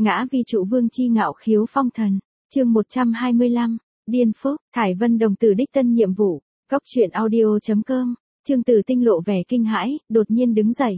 Ngã vi trụ vương chi ngạo khiếu phong thần. Chương 125. Điên phúc, Thải Vân đồng tử đích tân nhiệm vụ. Góc truyện audio.com. Trương Tử Tinh lộ vẻ kinh hãi, đột nhiên đứng dậy.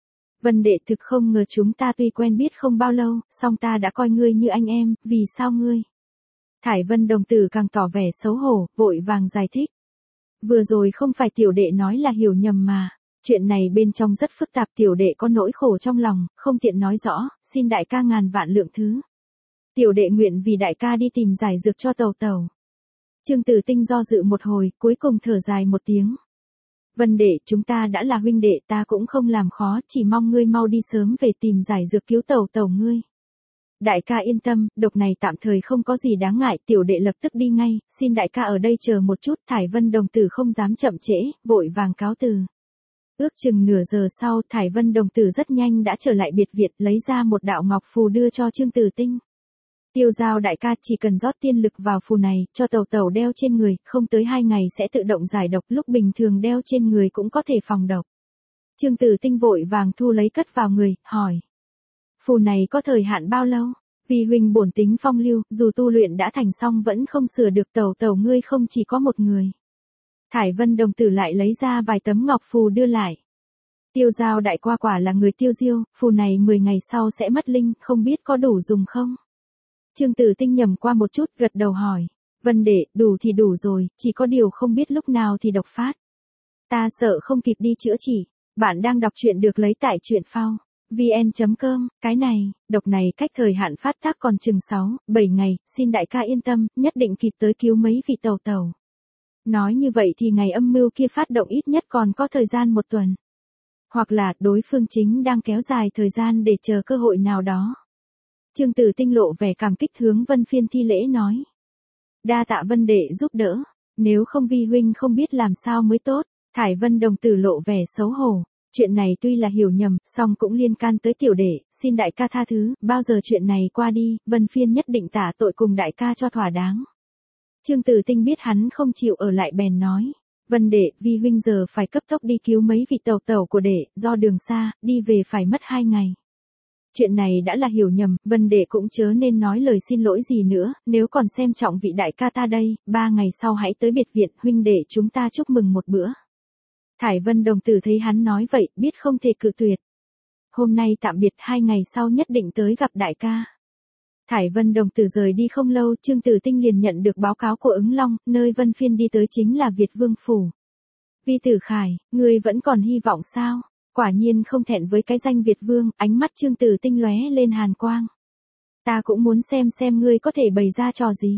Vân đệ, thực không ngờ chúng ta tuy quen biết không bao lâu, song ta đã coi ngươi như anh em, vì sao ngươi? Thải Vân đồng tử càng tỏ vẻ xấu hổ, vội vàng giải thích. Vừa rồi không phải tiểu đệ nói là hiểu nhầm mà. Chuyện này bên trong rất phức tạp, tiểu đệ có nỗi khổ trong lòng, không tiện nói rõ, xin đại ca ngàn vạn lượng thứ. Tiểu đệ nguyện vì đại ca đi tìm giải dược cho Tẩu Tẩu. Trương Tử Tinh do dự một hồi, cuối cùng thở dài một tiếng. Vân đệ, chúng ta đã là huynh đệ, ta cũng không làm khó, chỉ mong ngươi mau đi sớm về tìm giải dược cứu Tẩu Tẩu ngươi. Đại ca yên tâm, độc này tạm thời không có gì đáng ngại, tiểu đệ lập tức đi ngay, xin đại ca ở đây chờ một chút. Thải Vân đồng tử không dám chậm trễ, vội vàng cáo từ. Ước chừng nửa giờ sau, Thải Vân đồng tử rất nhanh đã trở lại biệt viện, lấy ra một đạo ngọc phù đưa cho Trương Tử Tinh. Tiêu Giao đại ca, chỉ cần rót tiên lực vào phù này, cho Tẩu Tẩu đeo trên người, không tới 2 ngày sẽ tự động giải độc, lúc bình thường đeo trên người cũng có thể phòng độc. Trương Tử Tinh vội vàng thu lấy cất vào người, hỏi. Phù này có thời hạn bao lâu? Vì huynh bổn tính phong lưu, dù tu luyện đã thành xong vẫn không sửa được, Tẩu Tẩu ngươi không chỉ có một người. Thải Vân đồng tử lại lấy ra vài tấm ngọc phù đưa lại. Tiêu Giao đại qua quả là người tiêu diêu, phù này 10 ngày sau sẽ mất linh, không biết có đủ dùng không? Trương Tử Tinh nhầm qua một chút, gật đầu hỏi. Vân đệ, đủ thì đủ rồi, chỉ có điều không biết lúc nào thì độc phát. Ta sợ không kịp đi chữa trị. Bạn đang đọc truyện được lấy tại truyện phao vn.com. Cái này, độc này cách thời hạn phát tác còn chừng 6-7 ngày, xin đại ca yên tâm, nhất định kịp tới cứu mấy vị Tẩu Tẩu. Nói như vậy thì ngày âm mưu kia phát động ít nhất còn có thời gian 1 tuần. Hoặc là đối phương chính đang kéo dài thời gian để chờ cơ hội nào đó. Trương Tử Tinh lộ vẻ cảm kích hướng Vân Phiên thi lễ nói. Đa tạ Vân đệ giúp đỡ, nếu không vi huynh không biết làm sao mới tốt. Thải Vân đồng tử lộ vẻ xấu hổ. Chuyện này tuy là hiểu nhầm, song cũng liên can tới tiểu đệ, xin đại ca tha thứ, bao giờ chuyện này qua đi, Vân Phiên nhất định tả tội cùng đại ca cho thỏa đáng. Trương Tử Tinh biết hắn không chịu ở lại bèn nói. Vân đệ, vi huynh giờ phải cấp tốc đi cứu mấy vị Tẩu Tẩu của đệ, do đường xa, đi về phải mất 2 ngày. Chuyện này đã là hiểu nhầm, Vân đệ cũng chớ nên nói lời xin lỗi gì nữa, nếu còn xem trọng vị đại ca ta đây, 3 ngày sau hãy tới biệt viện, huynh đệ chúng ta chúc mừng một bữa. Thải Vân đồng tử thấy hắn nói vậy, biết không thể cự tuyệt. Hôm nay tạm biệt, 2 ngày sau nhất định tới gặp đại ca. Thải Vân đồng tử rời đi không lâu, Trương Tử Tinh liền nhận được báo cáo của Ứng Long, nơi Vân Phiên đi tới chính là Việt Vương Phủ. Vi Tử Khải, ngươi vẫn còn hy vọng sao? Quả nhiên không thẹn với cái danh Việt Vương, ánh mắt Trương Tử Tinh lóe lên hàn quang. Ta cũng muốn xem ngươi có thể bày ra trò gì.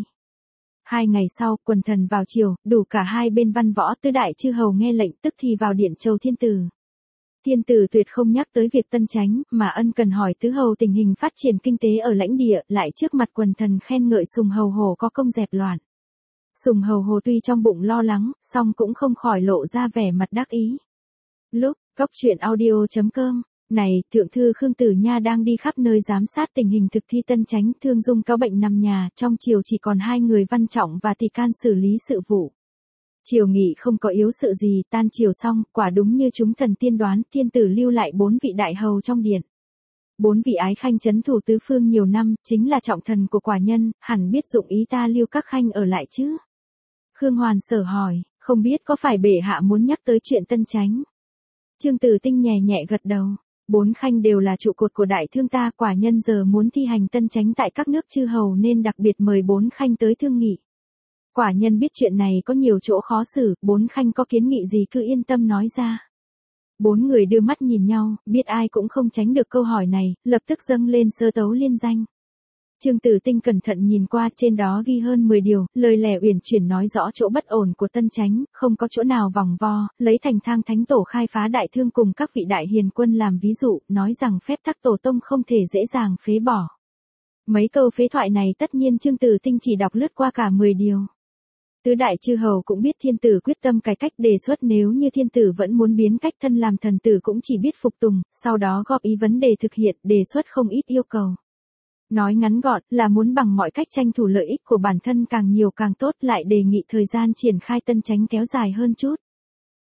2 ngày sau, quần thần vào triều, đủ cả hai bên văn võ, tứ đại chư hầu nghe lệnh tức thì vào điện chầu thiên tử. Thiên tử tuyệt không nhắc tới việc tân chánh, mà ân cần hỏi tứ hầu tình hình phát triển kinh tế ở lãnh địa, lại trước mặt quần thần khen ngợi Sùng Hầu Hồ có công dẹp loạn. Sùng Hầu Hồ tuy trong bụng lo lắng, song cũng không khỏi lộ ra vẻ mặt đắc ý. Lúc, góc truyện audio.com, này, thượng thư Khương Tử Nha đang đi khắp nơi giám sát tình hình thực thi tân chánh, Thương Dung cáo bệnh nằm nhà, trong triều chỉ còn 2 người Văn Trọng và Tỳ Can xử lý sự vụ. Triều nghị không có yếu sự gì, tan triều xong, quả đúng như chúng thần tiên đoán, thiên tử lưu lại 4 vị đại hầu trong điện. 4 vị ái khanh trấn thủ tứ phương nhiều năm, chính là trọng thần của quả nhân, hẳn biết dụng ý ta lưu các khanh ở lại chứ. Khương Hoàn Sở hỏi, không biết có phải bệ hạ muốn nhắc tới chuyện tân chánh. Trương Tử Tinh nhẹ nhẹ gật đầu. 4 khanh đều là trụ cột của đại thương ta, quả nhân giờ muốn thi hành tân chánh tại các nước chư hầu nên đặc biệt mời 4 khanh tới thương nghị. Quả nhân biết chuyện này có nhiều chỗ khó xử, 4 khanh có kiến nghị gì cứ yên tâm nói ra. 4 người đưa mắt nhìn nhau, biết ai cũng không tránh được câu hỏi này, lập tức dâng lên sơ tấu liên danh. Trương Tử Tinh cẩn thận nhìn qua, trên đó ghi hơn 10 điều, lời lẽ uyển chuyển nói rõ chỗ bất ổn của tân chánh, không có chỗ nào vòng vo, lấy Thành Thang Thánh Tổ khai phá đại thương cùng các vị đại hiền quân làm ví dụ, nói rằng phép tắc tổ tông không thể dễ dàng phế bỏ. Mấy câu phế thoại này tất nhiên Trương Tử Tinh chỉ đọc lướt qua cả 10 điều. Tứ đại chư hầu cũng biết thiên tử quyết tâm cải cách, đề xuất nếu như thiên tử vẫn muốn biến cách thân làm thần tử cũng chỉ biết phục tùng, sau đó góp ý vấn đề thực hiện, đề xuất không ít yêu cầu. Nói ngắn gọn là muốn bằng mọi cách tranh thủ lợi ích của bản thân càng nhiều càng tốt, lại đề nghị thời gian triển khai tân chánh kéo dài hơn chút.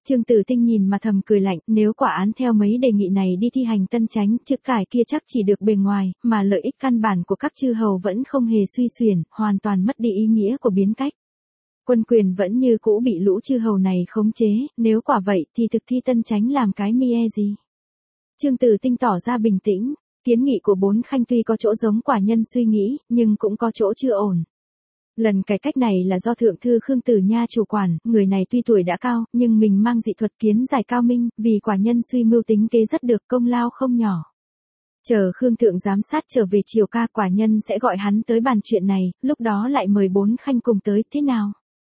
Trương Tử Tinh nhìn mà thầm cười lạnh, nếu quả án theo mấy đề nghị này đi thi hành tân chánh, chữ cải kia chắc chỉ được bề ngoài, mà lợi ích căn bản của các chư hầu vẫn không hề suy xuyển, hoàn toàn mất đi ý nghĩa của biến cách. Quân quyền vẫn như cũ bị lũ chư hầu này khống chế, nếu quả vậy thì thực thi tân chánh làm cái mie gì. Trương Tử Tinh tỏ ra bình tĩnh, kiến nghị của bốn khanh tuy có chỗ giống quả nhân suy nghĩ, nhưng cũng có chỗ chưa ổn. Lần cải cách này là do thượng thư Khương Tử Nha chủ quản, người này tuy tuổi đã cao, nhưng mình mang dị thuật kiến giải cao minh, vì quả nhân suy mưu tính kế rất được công lao không nhỏ. Chờ Khương Thượng giám sát trở về triều ca, quả nhân sẽ gọi hắn tới bàn chuyện này, lúc đó lại mời bốn khanh cùng tới, thế nào?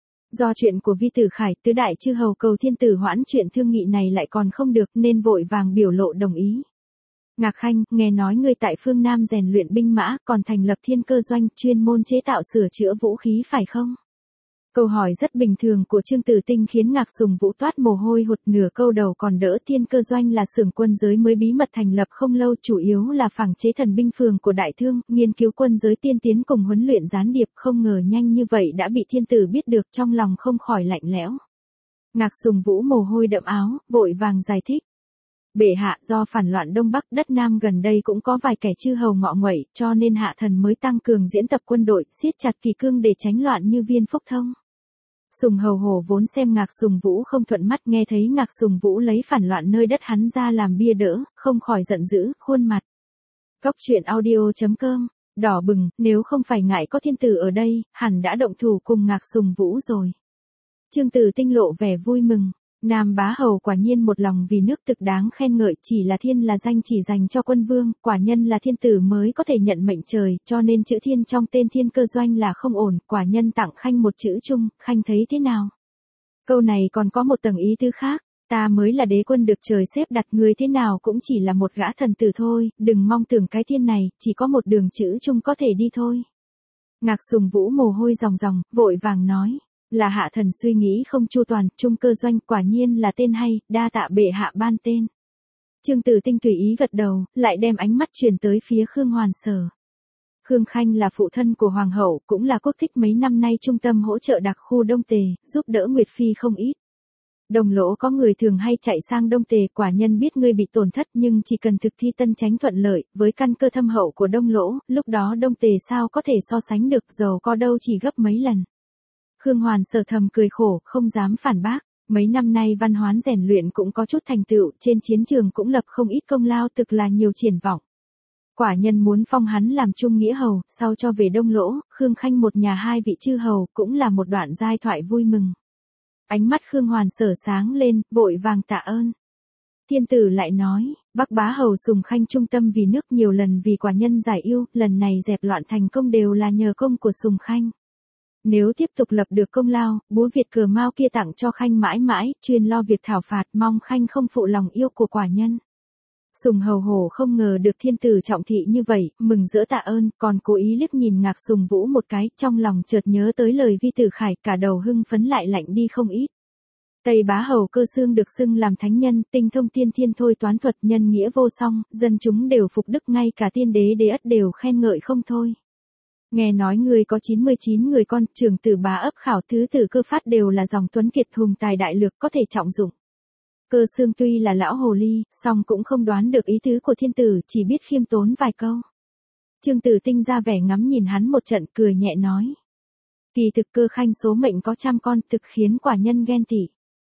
Do chuyện của Vi Tử Khải, tứ đại chư hầu cầu thiên tử hoãn chuyện thương nghị này lại còn không được, nên vội vàng biểu lộ đồng ý. Ngạc Khanh, nghe nói ngươi tại phương Nam rèn luyện binh mã, còn thành lập thiên cơ doanh, chuyên môn chế tạo sửa chữa vũ khí phải không? Câu hỏi rất bình thường của Trương Tử Tinh khiến Ngạc Sùng Vũ toát mồ hôi hột, nửa câu đầu còn đỡ. Thiên cơ doanh là xưởng quân giới mới bí mật thành lập không lâu, chủ yếu là phẳng chế thần binh phường của đại thương, nghiên cứu quân giới tiên tiến cùng huấn luyện gián điệp, không ngờ nhanh như vậy đã bị thiên tử biết được, trong lòng không khỏi lạnh lẽo. Ngạc Sùng Vũ mồ hôi đẫm áo, vội vàng giải thích. Bệ hạ, do phản loạn Đông Bắc đất Nam gần đây cũng có vài kẻ chư hầu ngọ nguậy, cho nên hạ thần mới tăng cường diễn tập quân đội, siết chặt kỷ cương để tránh loạn như Viên Phúc Thông. Sùng Hầu Hổ vốn xem Ngạc Sùng Vũ không thuận mắt, nghe thấy Ngạc Sùng Vũ lấy phản loạn nơi đất hắn ra làm bia đỡ, không khỏi giận dữ, khuôn mặt. Cóc truyện audio.com, đỏ bừng, nếu không phải ngại có thiên tử ở đây, hẳn đã động thủ cùng Ngạc Sùng Vũ rồi. Trương Tử Tinh lộ vẻ vui mừng. Nam Bá Hầu quả nhiên một lòng vì nước, thực đáng khen ngợi, chỉ là thiên là danh chỉ dành cho quân vương, quả nhân là thiên tử mới có thể nhận mệnh trời, cho nên chữ thiên trong tên thiên cơ doanh là không ổn, quả nhân tặng Khanh một chữ chung, Khanh thấy thế nào? Câu này còn có một tầng ý tứ khác, ta mới là đế quân được trời xếp đặt, người thế nào cũng chỉ là một gã thần tử thôi, đừng mong tưởng cái thiên này, chỉ có một đường chữ chung có thể đi thôi. Ngạc Sùng Vũ mồ hôi ròng ròng, vội vàng nói. Là hạ thần suy nghĩ không chu toàn, trung cơ doanh quả nhiên là tên hay, đa tạ bệ hạ ban tên. Trương Tử Tinh tùy ý gật đầu, lại đem ánh mắt chuyển tới phía Khương Hoàn Sở. Khương Khanh là phụ thân của Hoàng hậu, cũng là quốc thích, mấy năm nay trung tâm hỗ trợ đặc khu Đông Tề, giúp đỡ Nguyệt Phi không ít. Đồng lỗ có người thường hay chạy sang Đông Tề, quả nhân biết ngươi bị tổn thất, nhưng chỉ cần thực thi tân chánh thuận lợi, với căn cơ thâm hậu của Đông lỗ, lúc đó Đông Tề sao có thể so sánh được, giàu có đâu chỉ gấp mấy lần. Khương Hoàn Sở thầm cười khổ, không dám phản bác. Mấy năm nay Văn Hoán rèn luyện cũng có chút thành tựu, trên chiến trường cũng lập không ít công lao, thực là nhiều triển vọng. Quả nhân muốn phong hắn làm trung nghĩa hầu, sau cho về Đông lỗ, Khương Khanh một nhà hai vị chư hầu, cũng là một đoạn giai thoại vui mừng. Ánh mắt Khương Hoàn Sở sáng lên, vội vàng tạ ơn. Thiên tử lại nói, Bắc Bá Hầu Sùng Khanh trung tâm vì nước, nhiều lần vì quả nhân giải yêu, lần này dẹp loạn thành công đều là nhờ công của Sùng Khanh. Nếu tiếp tục lập được công lao, búa Việt cờ Mao kia tặng cho Khanh mãi mãi, chuyên lo việc thảo phạt, mong Khanh không phụ lòng yêu của quả nhân. Sùng Hầu Hổ không ngờ được thiên tử trọng thị như vậy, mừng rỡ tạ ơn, còn cố ý liếc nhìn Ngạc Sùng Vũ một cái, trong lòng chợt nhớ tới lời Vi Tử Khải, cả đầu hưng phấn lại lạnh đi không ít. Tây Bá Hầu Cơ Xương được xưng làm thánh nhân, tinh thông tiên thiên thôi toán thuật, nhân nghĩa vô song, dân chúng đều phục đức, ngay cả tiên đế Đế Ất đều khen ngợi không thôi. Nghe nói người có 99 người con, trưởng tử bá ấp khảo thứ tử Cơ Phát đều là dòng tuấn kiệt hùng tài đại lược, có thể trọng dụng. Cơ Xương tuy là lão hồ ly, song cũng không đoán được ý tứ của thiên tử, chỉ biết khiêm tốn vài câu. Trương Tử Tinh ra vẻ ngắm nhìn hắn một trận, cười nhẹ nói. Kỳ thực Cơ Khanh số mệnh có 100 con, thực khiến quả nhân ghen tị.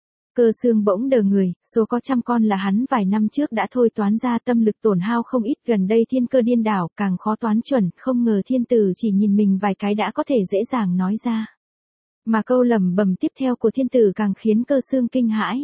Cơ Xương bỗng đờ người, số có 100 con là hắn vài năm trước đã thôi toán ra, tâm lực tổn hao không ít, gần đây thiên cơ điên đảo, càng khó toán chuẩn, không ngờ thiên tử chỉ nhìn mình vài cái đã có thể dễ dàng nói ra. Mà câu lẩm bẩm tiếp theo của thiên tử càng khiến Cơ Xương kinh hãi.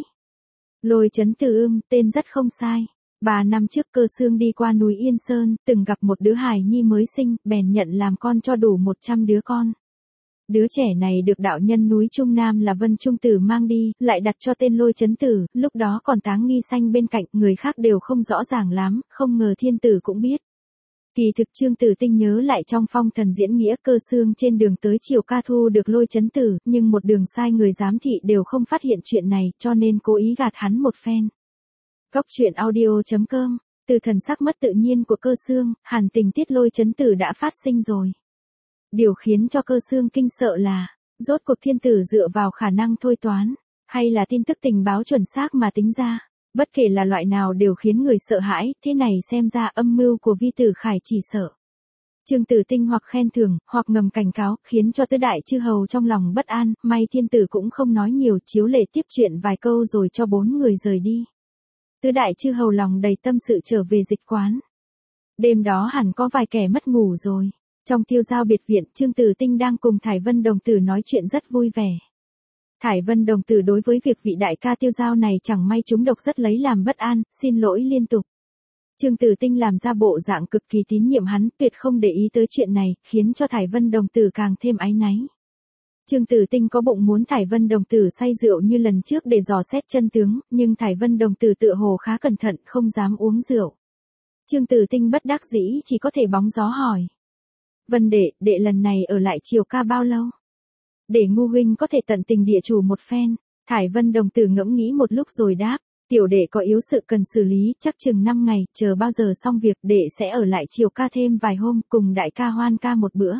Lôi Chấn Từ Ưm, tên rất không sai. 3 năm trước Cơ Xương đi qua núi Yên Sơn, từng gặp một đứa hài nhi mới sinh, bèn nhận làm con cho đủ 100 đứa con. Đứa trẻ này được đạo nhân núi Trung Nam là Vân Trung Tử mang đi, lại đặt cho tên Lôi Chấn Tử, lúc đó còn táng nghi sanh bên cạnh, người khác đều không rõ ràng lắm, không ngờ thiên tử cũng biết. Kỳ thực Trương Tử Tinh nhớ lại trong phong thần diễn nghĩa, Cơ Xương trên đường tới triều ca thu được Lôi Chấn Tử, nhưng một đường sai người giám thị đều không phát hiện chuyện này, cho nên cố ý gạt hắn một phen. Cóc truyện audio.com, từ thần sắc mất tự nhiên của Cơ Xương, hẳn tình tiết Lôi Chấn Tử đã phát sinh rồi. Điều khiến cho Cơ Xương kinh sợ là, rốt cuộc thiên tử dựa vào khả năng thôi toán, Hay là tin tức tình báo chuẩn xác mà tính ra, bất kể là loại nào đều khiến người sợ hãi, thế này xem ra âm mưu của Vi Tử Khải chỉ sợ. Trương Tử Tinh hoặc khen thưởng, hoặc ngầm cảnh cáo, khiến cho tứ đại chư hầu trong lòng bất an, may thiên tử cũng không nói nhiều, chiếu lệ tiếp chuyện vài câu rồi cho 4 người rời đi. Tứ đại chư hầu lòng đầy tâm sự trở về dịch quán. Đêm đó hẳn có vài kẻ mất ngủ rồi. Trong Tiêu Giao biệt viện, Trương Tử Tinh đang cùng Thải Vân đồng tử nói chuyện rất vui vẻ. Thải Vân đồng tử đối với việc vị đại ca Tiêu Giao này chẳng may trúng độc rất lấy làm bất an, xin lỗi liên tục. Trương Tử Tinh làm ra bộ dạng cực kỳ tín nhiệm hắn, tuyệt không để ý tới chuyện này, khiến cho Thải Vân đồng tử càng thêm áy náy. Trương Tử Tinh có bụng muốn Thải Vân đồng tử say rượu như lần trước để dò xét chân tướng, nhưng Thải Vân đồng tử tựa hồ khá cẩn thận, không dám uống rượu. Trương Tử Tinh bất đắc dĩ chỉ có thể bóng gió hỏi. Vân đệ lần này ở lại Triều Ca bao lâu? Để ngu huynh có thể tận tình địa chủ một phen. Thải Vân đồng tử ngẫm nghĩ một lúc rồi đáp. Tiểu đệ có yếu sự cần xử lý, chắc chừng 5 ngày, chờ bao giờ xong việc đệ sẽ ở lại Triều Ca thêm vài hôm, cùng đại ca hoan ca một bữa.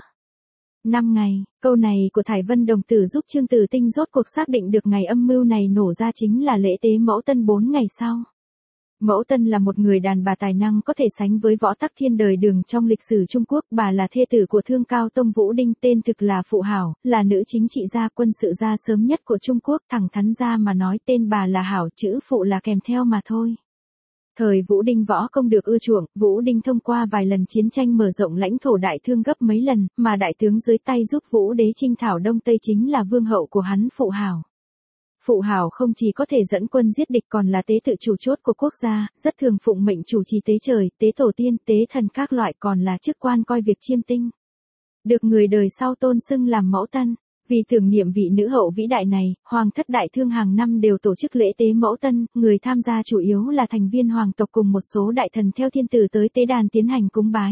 5 ngày, câu này của Thải Vân đồng tử giúp Trương Tử Tinh rốt cuộc xác định được ngày âm mưu này nổ ra chính là lễ tế Mẫu Tân 4 ngày sau. Mẫu Tân là một người đàn bà tài năng có thể sánh với Võ Tắc Thiên đời Đường trong lịch sử Trung Quốc, bà là thê tử của Thương Cao Tông Vũ Đinh, tên thực là Phụ Hảo, là nữ chính trị gia quân sự gia sớm nhất của Trung Quốc, thẳng thắn ra mà nói tên bà là Hảo, chữ Phụ là kèm theo mà thôi. Thời Vũ Đinh võ công được ưa chuộng, Vũ Đinh thông qua vài lần chiến tranh mở rộng lãnh thổ Đại Thương gấp mấy lần, mà đại tướng dưới tay giúp Vũ đế chinh thảo Đông Tây chính là vương hậu của hắn Phụ Hảo. Phụ Hảo không chỉ có thể dẫn quân giết địch còn là tế tự chủ chốt của quốc gia, rất thường phụng mệnh chủ trì tế trời, tế tổ tiên, tế thần các loại, còn là chức quan coi việc chiêm tinh. Được người đời sau tôn xưng làm Mẫu Tân. Vì tưởng niệm vị nữ hậu vĩ đại này, Hoàng thất Đại Thương hàng năm đều tổ chức lễ tế Mẫu Tân, người tham gia chủ yếu là thành viên hoàng tộc cùng một số đại thần theo thiên tử tới tế đàn tiến hành cúng bái.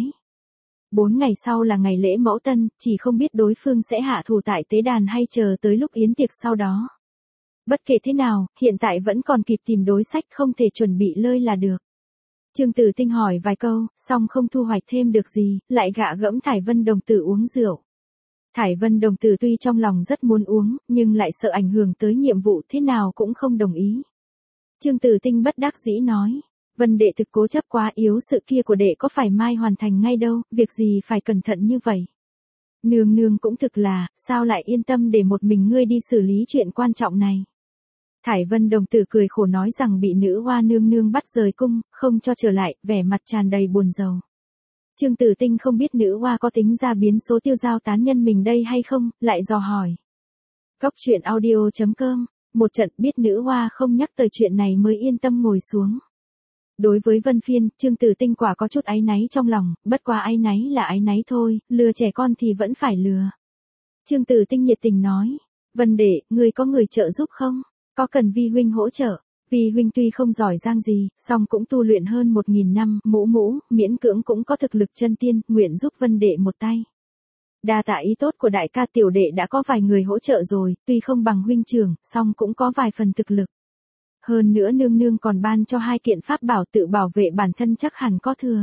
4 ngày sau là ngày lễ Mẫu Tân, chỉ không biết đối phương sẽ hạ thủ tại tế đàn hay chờ tới lúc yến tiệc sau đó. Bất kể thế nào, hiện tại vẫn còn kịp tìm đối sách, không thể chuẩn bị lơi là được. Trương Tử Tinh hỏi vài câu, xong không thu hoạch thêm được gì, lại gạ gẫm Thải Vân đồng tử uống rượu. Thải Vân đồng tử tuy trong lòng rất muốn uống, nhưng lại sợ ảnh hưởng tới nhiệm vụ, thế nào cũng không đồng ý. Trương Tử Tinh bất đắc dĩ nói, Vân đệ thực cố chấp quá, yếu sự kia của đệ có phải mai hoàn thành ngay đâu, việc gì phải cẩn thận như vậy. Nương nương cũng thực là, sao lại yên tâm để một mình ngươi đi xử lý chuyện quan trọng này. Thải Vân đồng tử cười khổ nói rằng bị nữ hoa nương nương bắt rời cung, không cho trở lại, vẻ mặt tràn đầy buồn rầu. Trương Tử Tinh không biết nữ hoa có tính ra biến số Tiêu Giao tán nhân mình đây hay không, lại dò hỏi. Cóc truyện audio.com, một trận biết nữ hoa không nhắc tới chuyện này mới yên tâm ngồi xuống. Đối với Vân Phiên, Trương Tử Tinh quả có chút áy náy trong lòng, bất quá áy náy là áy náy thôi, lừa trẻ con thì vẫn phải lừa. Trương Tử Tinh nhiệt tình nói, Vân đệ, người có người trợ giúp không? Có cần Vi huynh hỗ trợ? Vi huynh tuy không giỏi giang gì, song cũng tu luyện hơn 1000 năm, miễn cưỡng cũng có thực lực chân tiên, nguyện giúp Vân đệ một tay. Đa tạ ý tốt của đại ca, tiểu đệ đã có vài người hỗ trợ rồi, tuy không bằng huynh trưởng, song cũng có vài phần thực lực. Hơn nữa nương nương còn ban cho 2 kiện pháp bảo tự bảo vệ bản thân, chắc hẳn có thừa.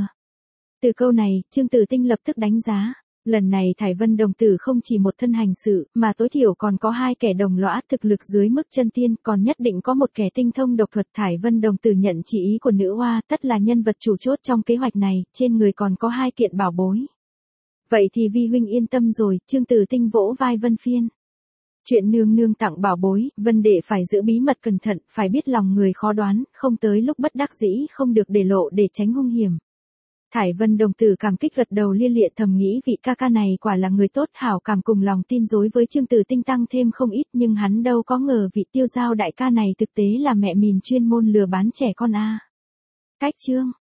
Từ câu này, Trương Tử Tinh lập tức đánh giá. Lần này Thải Vân đồng tử không chỉ một thân hành sự, mà tối thiểu còn có 2 kẻ đồng lõa thực lực dưới mức chân tiên, còn nhất định có một kẻ tinh thông độc thuật. Thải Vân đồng tử nhận chỉ ý của nữ hoa, tất là nhân vật chủ chốt trong kế hoạch này, trên người còn có 2 kiện bảo bối. Vậy thì Vi huynh yên tâm rồi, Trương Tử Tinh vỗ vai Vân Phiên. Chuyện nương nương tặng bảo bối, Vân đệ phải giữ bí mật cẩn thận, phải biết lòng người khó đoán, không tới lúc bất đắc dĩ không được để lộ để tránh hung hiểm. Thải Vân đồng tử cảm kích gật đầu lia lịa, thầm nghĩ vị ca ca này quả là người tốt, hảo cảm cùng lòng tin dối với Trương Tử Tinh tăng thêm không ít, nhưng hắn đâu có ngờ vị Tiêu Giao đại ca này thực tế là mẹ mìn chuyên môn lừa bán trẻ con a. Cách chương